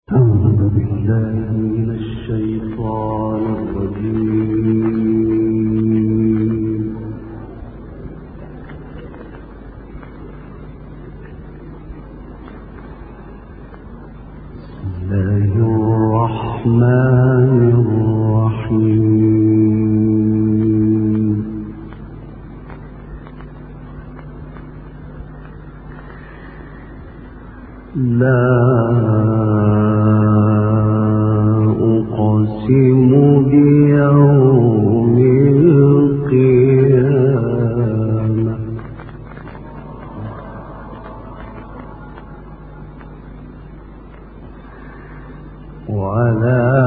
أعوذ بالله من الشيطان الرجيم. بسم الله الرحمن الرحيم. لا أقسم بيوم القيامة ولا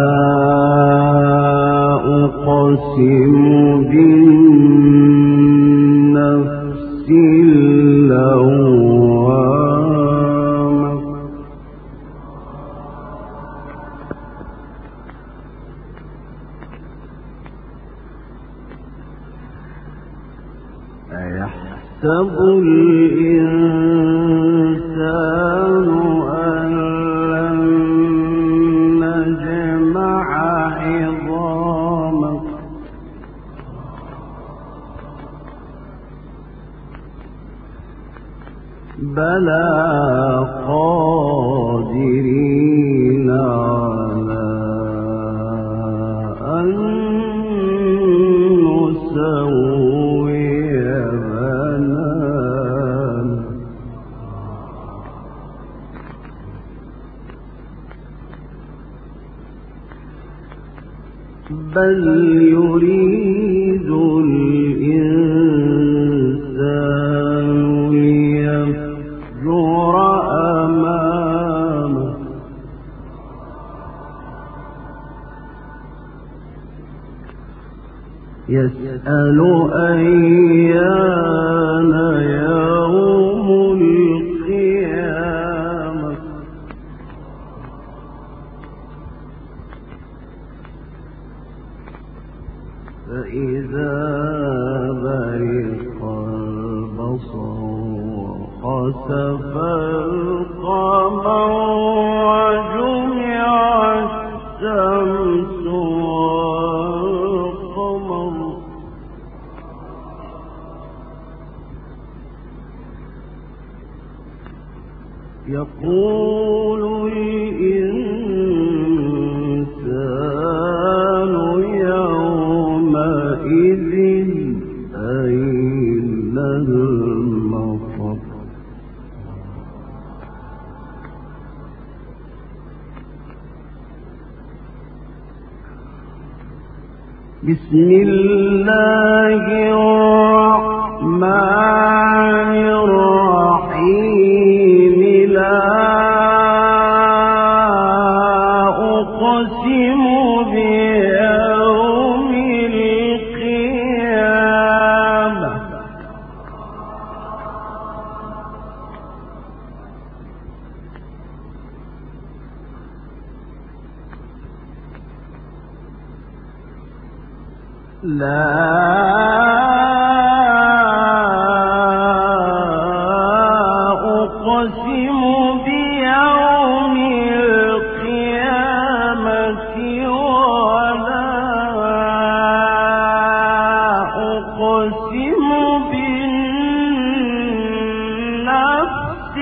أقسم بالنفس اللوامة أيحسب الإنسان أن لن نجمع عظامه بلى قادرين على أن نسوي بنانه بل يريد الإنسان ليفجر أمامه يسأل أيان يوم القيامة فإذا برق البصر وخسف القمر وجمع الشمس والقمر يقول الإنسان يومئذ أين المفر بسم الله الرحمن الرحيم لا أقسم بيوم القيامة لا أقسم بيوم القيامة ولا أقسم بالنفس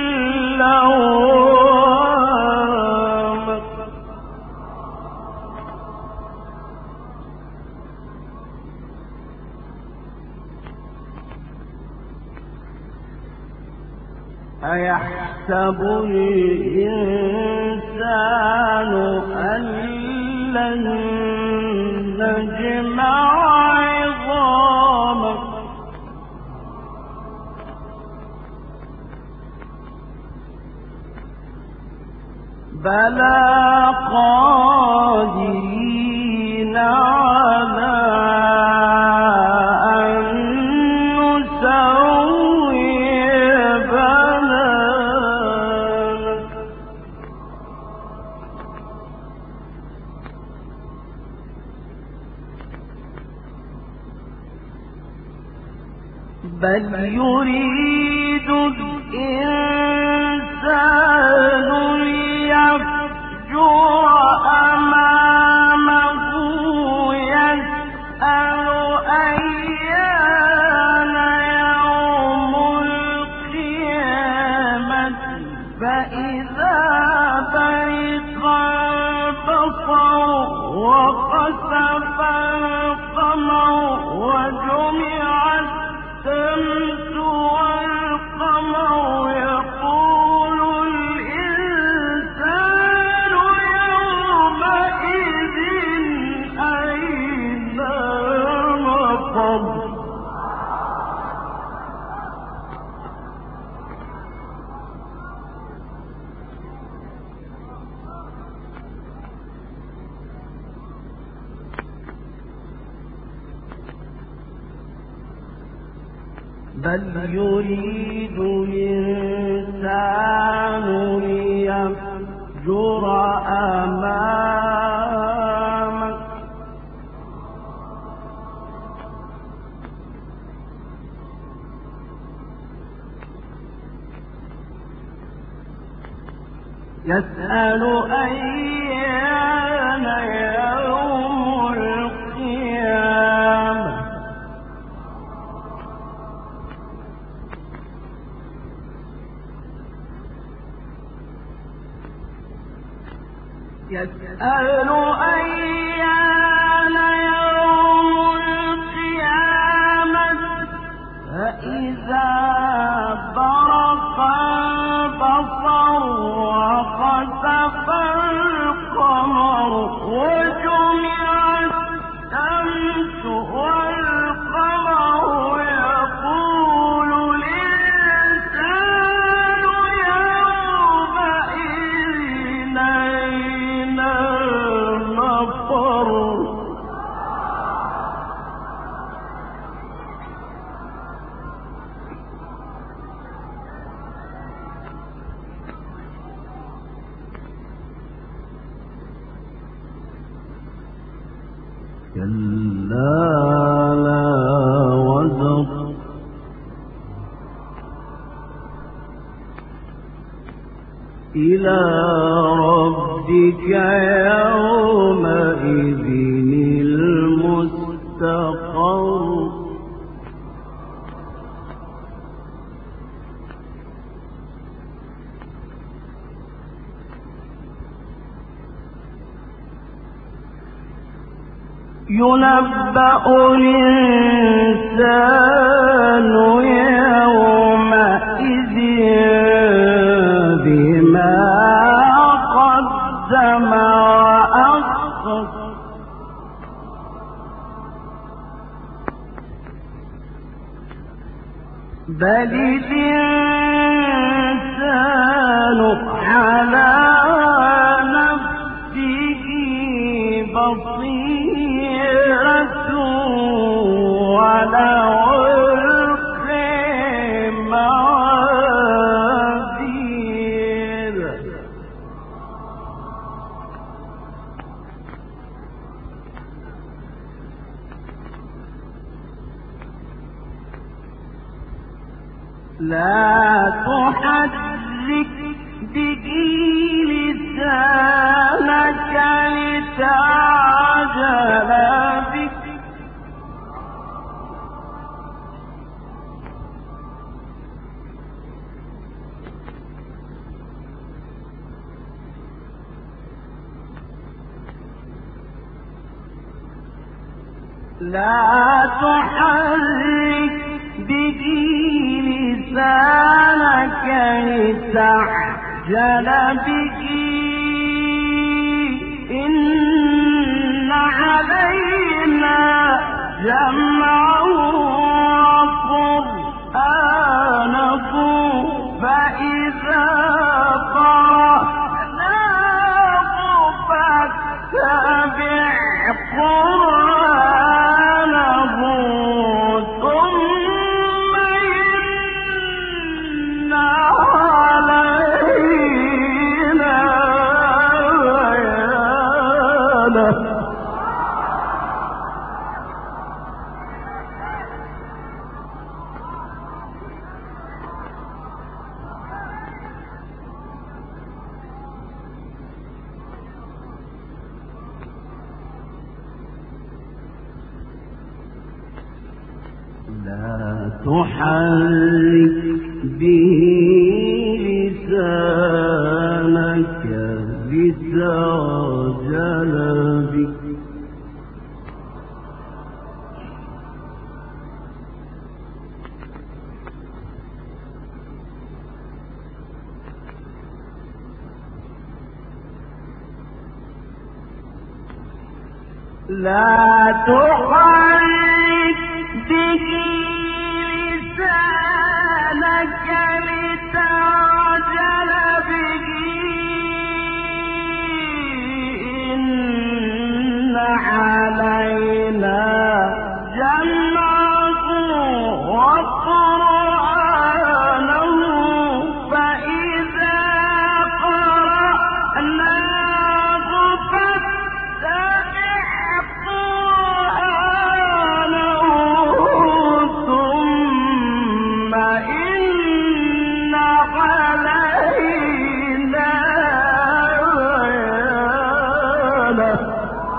اللوامة أيحسب الإنسان أن لن نجمع عظامه بلى قادرين على أن نسوي بنانه بل يريد الإنسان ليفجر بل يريد الإنسان ليفجر أمامه يسأل أيان يوم القيامة يسأل أيان يوم القيامة فإذا برق البصر وخسف القمر وجمع الشمس والقمر يقول الإنسان يومئذ أين المفر كلا لا وزر إلى ربك يومئذ المستقر ينبأ الإنسان يومئذ بما قدم وأخر بل الإنسان على نفسه بصيرة ولو ألقي موازين لا تحرك به لسانك لتعجل بك لا تحرك به لسانك لتعجل به إن علينا جمعه وقرآنه فإذا قرأناه فاتبع قرآنه ثم إن علينا بيانه لا تحرك به لسانك لتعجل به لا تحرك به لسانك لتعجل به إن علينا جمعه وقرآنه له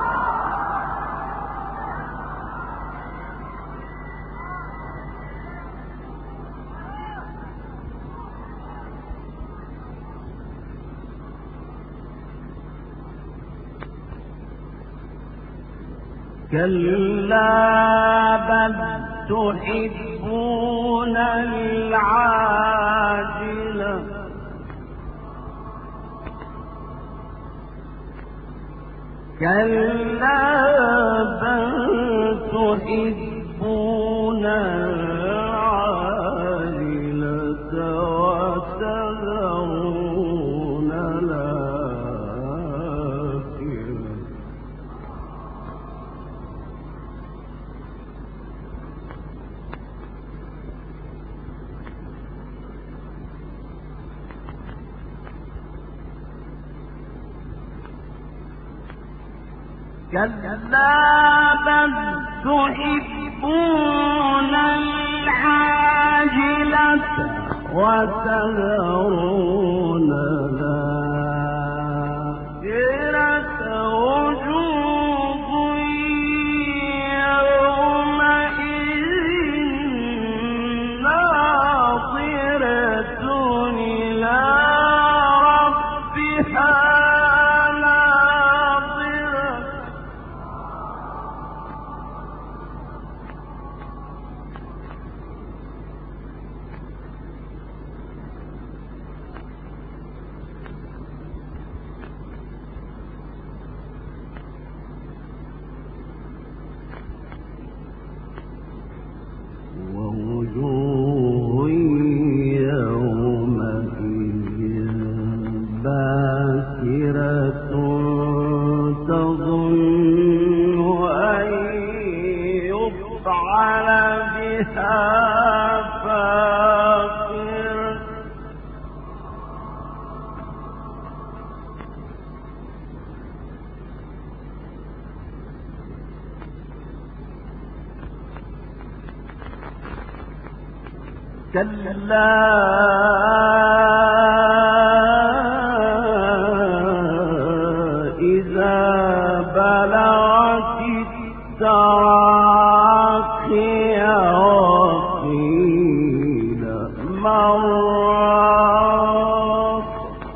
كلا بل تحبون العاجلة كلا بل تحبون العاجلة وتذرون الآخرة كلا بل تحبون العاجلة وتذرون الآخرة وجوه يومئذ ناظرة إلى ربها ووجوه يومئذ باسرة تظن أن يفعل بها فاقرة كلا إذا بلغت التراقي وقيل من راق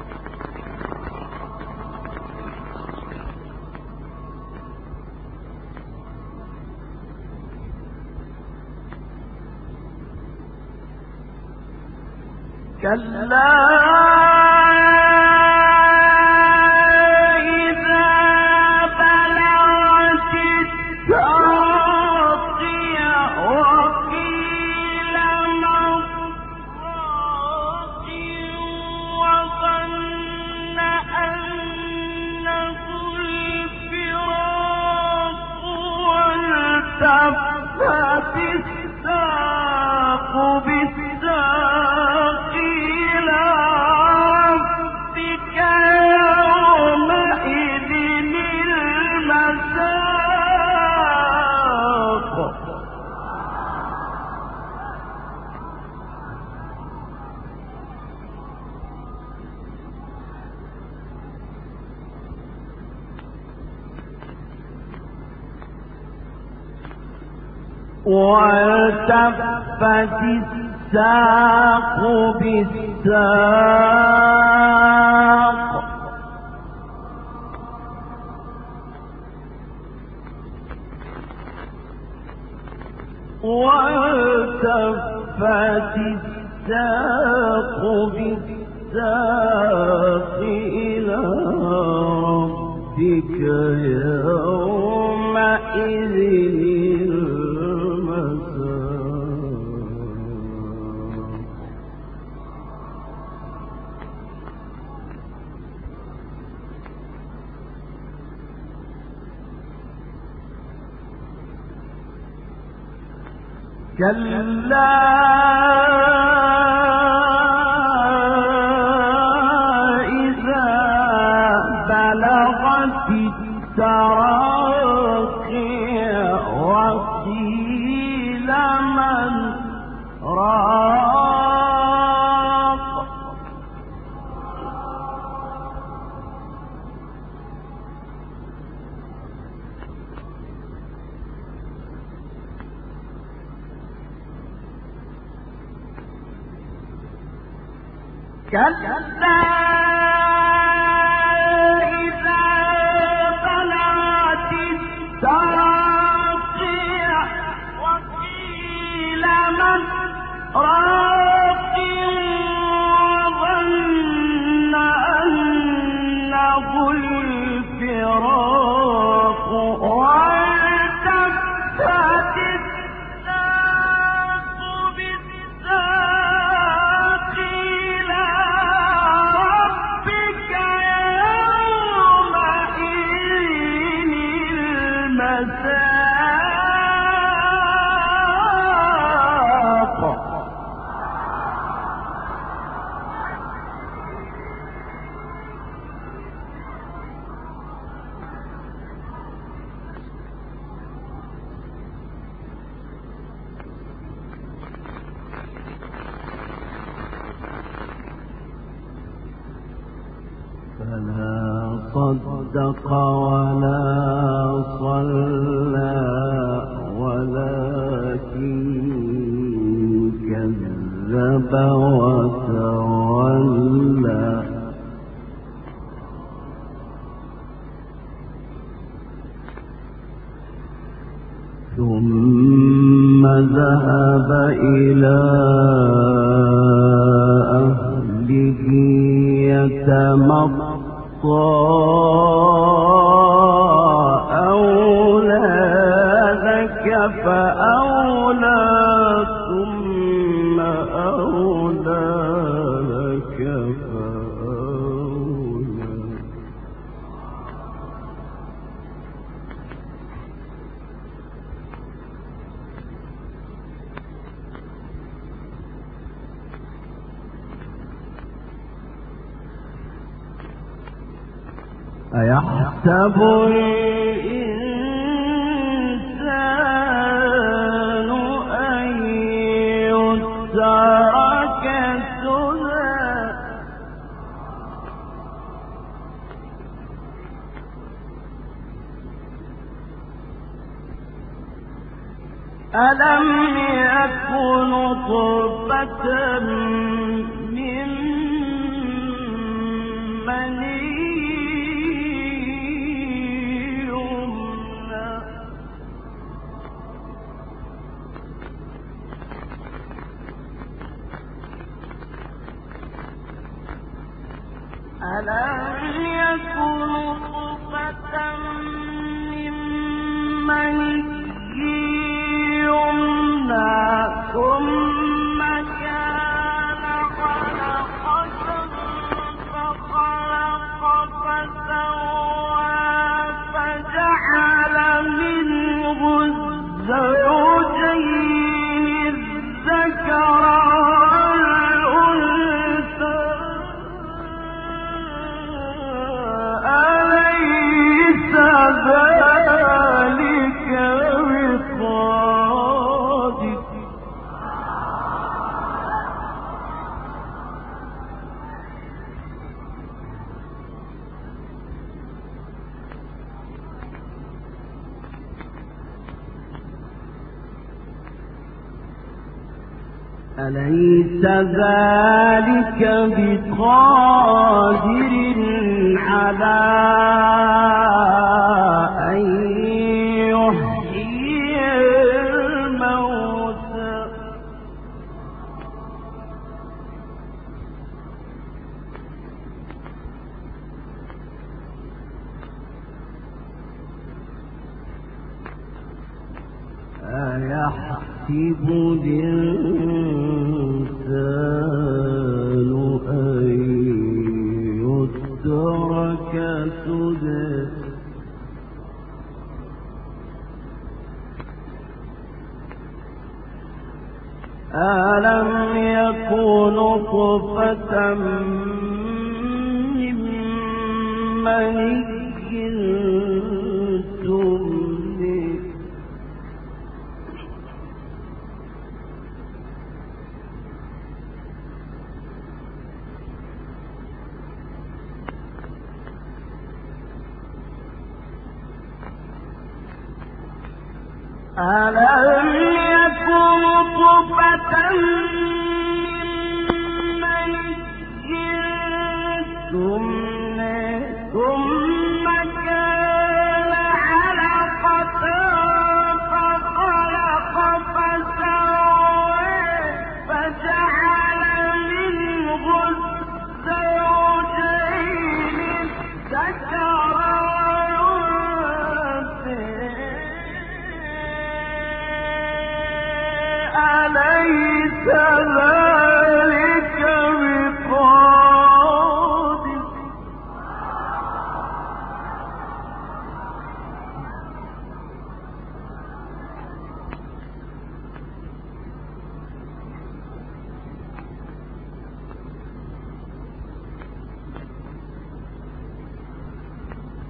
كلا إذا بلغت التراقي وقيل من راق وظن أنه الفراق والتفت الساق بالساق إلى ربك يومئذ المساق والتفت الساق بالساق والتفت الساق بالساق إلى ربك يومئذ كلا إذا بلغت التراقي وقيل من راق صدق ولا صلى ولكن كذب وتولى ثم ذهب إلى أهله يتمطى أولى لك فأولى ثم أولى لك فأولى أيحسب الإنسان أن يترك سدى ألم يكن نطفة من مني ألم يكن نطفة من مني يمنى ثم كان علقة فخلق فسوى فجعل منه الزوجين الذكر ذلك بقادر أليس ذلك بقادر على أن يحيي الموتى أيحسب الإنسان أن يترك سدى ألم يكن نطفة من مني تمنى ألم يكن نطفة من مني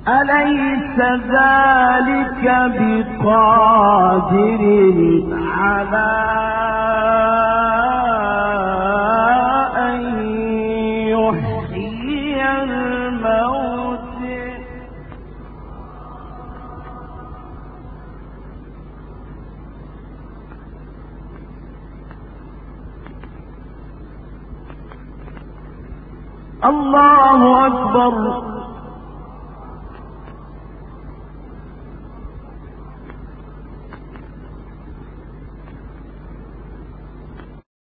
أليس ذلك بقادر على أن يحيي الموت الله أكبر